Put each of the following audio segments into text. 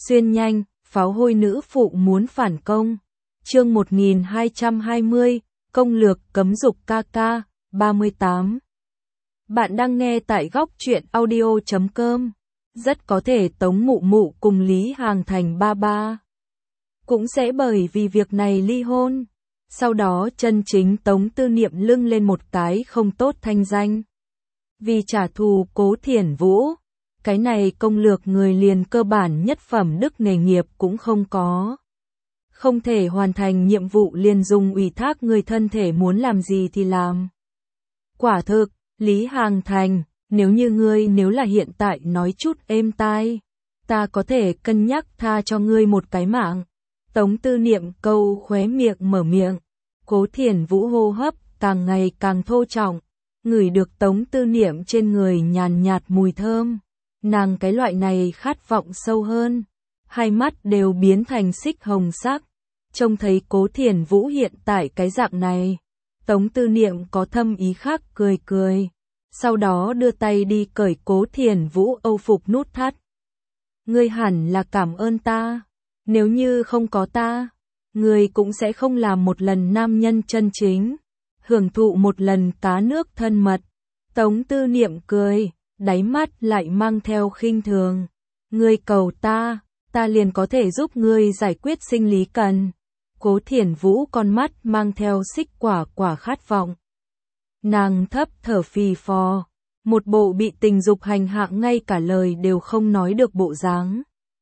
Xuyên nhanh, pháo hôi nữ phụ muốn phản công. Chương 1220, công lược cấm dục ca 38. Bạn đang nghe tại góc truyện audio.com. Rất có thể Tống Mụ Mụ cùng Lý Hàng Thành ba cũng sẽ bởi vì việc này ly hôn. Sau đó chân chính Tống Tư Niệm lưng lên một cái không tốt thanh danh. Vì trả thù Cố Thiển Vũ, cái này công lược người liền cơ bản nhất phẩm đức nghề nghiệp cũng không có. Không thể hoàn thành nhiệm vụ liền dùng ủy thác người thân thể muốn làm gì thì làm. Quả thực, Lý Hàng Thành, nếu là hiện tại nói chút êm tai, ta có thể cân nhắc tha cho ngươi một cái mạng. Tống Tư Niệm câu khóe miệng mở miệng, Cố Thiển Vũ hô hấp càng ngày càng thô trọng, ngửi được Tống Tư Niệm trên người nhàn nhạt mùi thơm, nàng cái loại này khát vọng sâu hơn, hai mắt đều biến thành xích hồng sắc, trông thấy Cố Thiển Vũ hiện tại cái dạng này, Tống Tư Niệm có thâm ý khác cười, sau đó đưa tay đi cởi Cố Thiển Vũ âu phục nút thắt. Ngươi hẳn là cảm ơn ta, nếu như không có ta, ngươi cũng sẽ không làm một lần nam nhân chân chính, hưởng thụ một lần cá nước thân mật. Tống Tư Niệm cười, đáy mắt lại mang theo khinh thường. Ngươi cầu ta liền có thể giúp ngươi giải quyết sinh lý cần. Cố Thiển Vũ con mắt mang theo xích quả khát vọng. Nàng thấp thở phì phò, một bộ bị tình dục hành hạ ngay cả lời đều không nói được bộ dáng.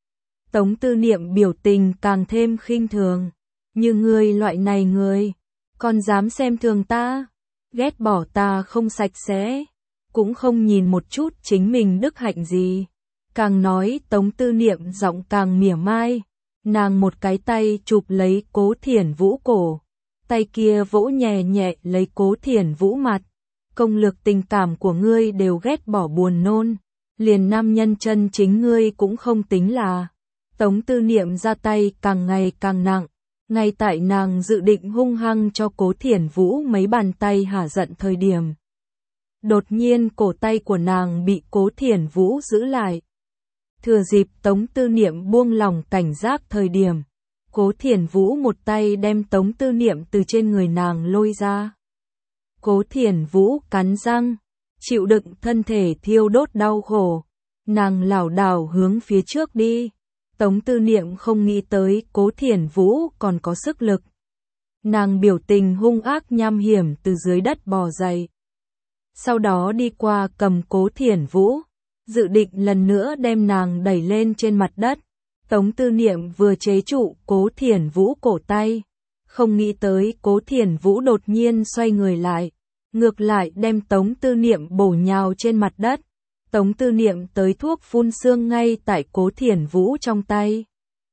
Tống Tư Niệm biểu tình càng thêm khinh thường. Như ngươi loại này người, còn dám xem thường ta, ghét bỏ ta không sạch sẽ, cũng không nhìn một chút chính mình đức hạnh gì. Càng nói Tống Tư Niệm giọng càng mỉa mai, nàng một cái tay chụp lấy Cố Thiển Vũ cổ, tay kia vỗ nhẹ nhẹ lấy Cố Thiển Vũ mặt. Công lược tình cảm của ngươi đều ghét bỏ buồn nôn, liền nam nhân chân chính ngươi cũng không tính là. Tống Tư Niệm ra tay càng ngày càng nặng, ngay tại nàng dự định hung hăng cho Cố Thiển Vũ mấy bàn tay hả giận thời điểm. Đột nhiên cổ tay của nàng bị Cố Thiển Vũ giữ lại. Thừa dịp Tống Tư Niệm buông lỏng cảnh giác thời điểm, Cố Thiển Vũ một tay đem Tống Tư Niệm từ trên người nàng lôi ra. Cố Thiển Vũ cắn răng, chịu đựng thân thể thiêu đốt đau khổ, nàng lảo đảo hướng phía trước đi. Tống Tư Niệm không nghĩ tới Cố Thiển Vũ còn có sức lực. Nàng biểu tình hung ác nham hiểm từ dưới đất bò dậy. Sau đó đi qua cầm Cố Thiển Vũ, dự định lần nữa đem nàng đẩy lên trên mặt đất. Tống Tư Niệm vừa chế trụ Cố Thiển Vũ cổ tay, không nghĩ tới Cố Thiển Vũ đột nhiên xoay người lại, ngược lại đem Tống Tư Niệm bổ nhào trên mặt đất. Tống Tư Niệm tới thuốc phun xương ngay tại Cố Thiển Vũ trong tay.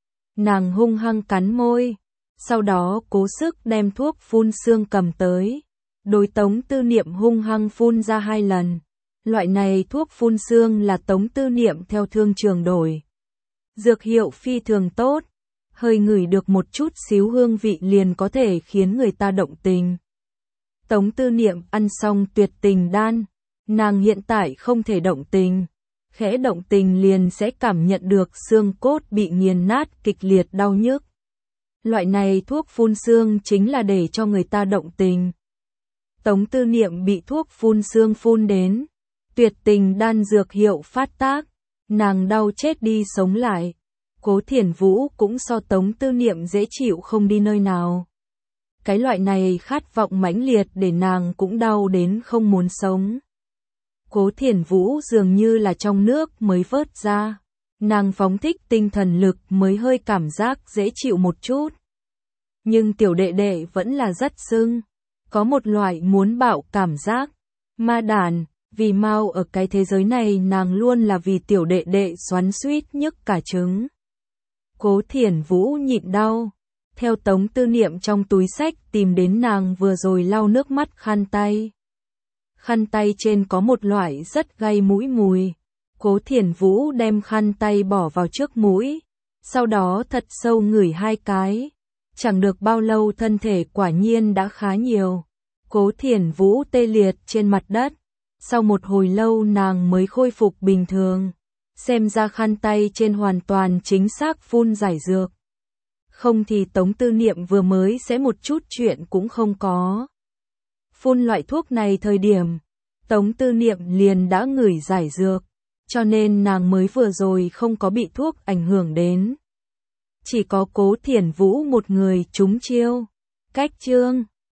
Nàng hung hăng cắn môi, sau đó cố sức đem thuốc phun xương cầm tới. Đối Tống Tư Niệm hung hăng phun ra 2 lần. Loại này thuốc phun xương là Tống Tư Niệm theo thương trường đổi. Dược hiệu phi thường tốt, hơi ngửi được một chút xíu hương vị liền có thể khiến người ta động tình. Tống Tư Niệm ăn xong tuyệt tình đan. Nàng hiện tại không thể động tình, khẽ động tình liền sẽ cảm nhận được xương cốt bị nghiền nát kịch liệt đau nhức. Loại này thuốc phun xương chính là để cho người ta động tình. Tống Tư Niệm bị thuốc phun xương phun đến, tuyệt tình đan dược hiệu phát tác, nàng đau chết đi sống lại. Cố Thiển Vũ cũng so Tống Tư Niệm dễ chịu không đi nơi nào. Cái loại này khát vọng mãnh liệt để nàng cũng đau đến không muốn sống. Cố Thiển Vũ dường như là trong nước mới vớt ra, nàng phóng thích tinh thần lực mới hơi cảm giác dễ chịu một chút. Nhưng tiểu đệ đệ vẫn là rất sưng, có một loại muốn bạo cảm giác. Ma đàn, vì mau ở cái thế giới này nàng luôn là vì tiểu đệ đệ xoắn xuýt nhức cả trứng. Cố Thiển Vũ nhịn đau, theo Tống Tư Niệm trong túi xách tìm đến nàng vừa rồi lau nước mắt khăn tay. Khăn tay trên có một loại rất gây mũi mùi. Cố Thiển Vũ đem khăn tay bỏ vào trước mũi, sau đó thật sâu ngửi 2 cái. Chẳng được bao lâu thân thể quả nhiên đã khá nhiều. Cố Thiển Vũ tê liệt trên mặt đất. Sau một hồi lâu nàng mới khôi phục bình thường. Xem ra khăn tay trên hoàn toàn chính xác phun giải dược. Không thì Tống Tư Niệm vừa mới sẽ một chút chuyện cũng không có. Phun loại thuốc này thời điểm, Tống Tư Niệm liền đã ngửi giải dược, cho nên nàng mới vừa rồi không có bị thuốc ảnh hưởng đến. Chỉ có Cố Thiển Vũ một người trúng chiêu. Cách chương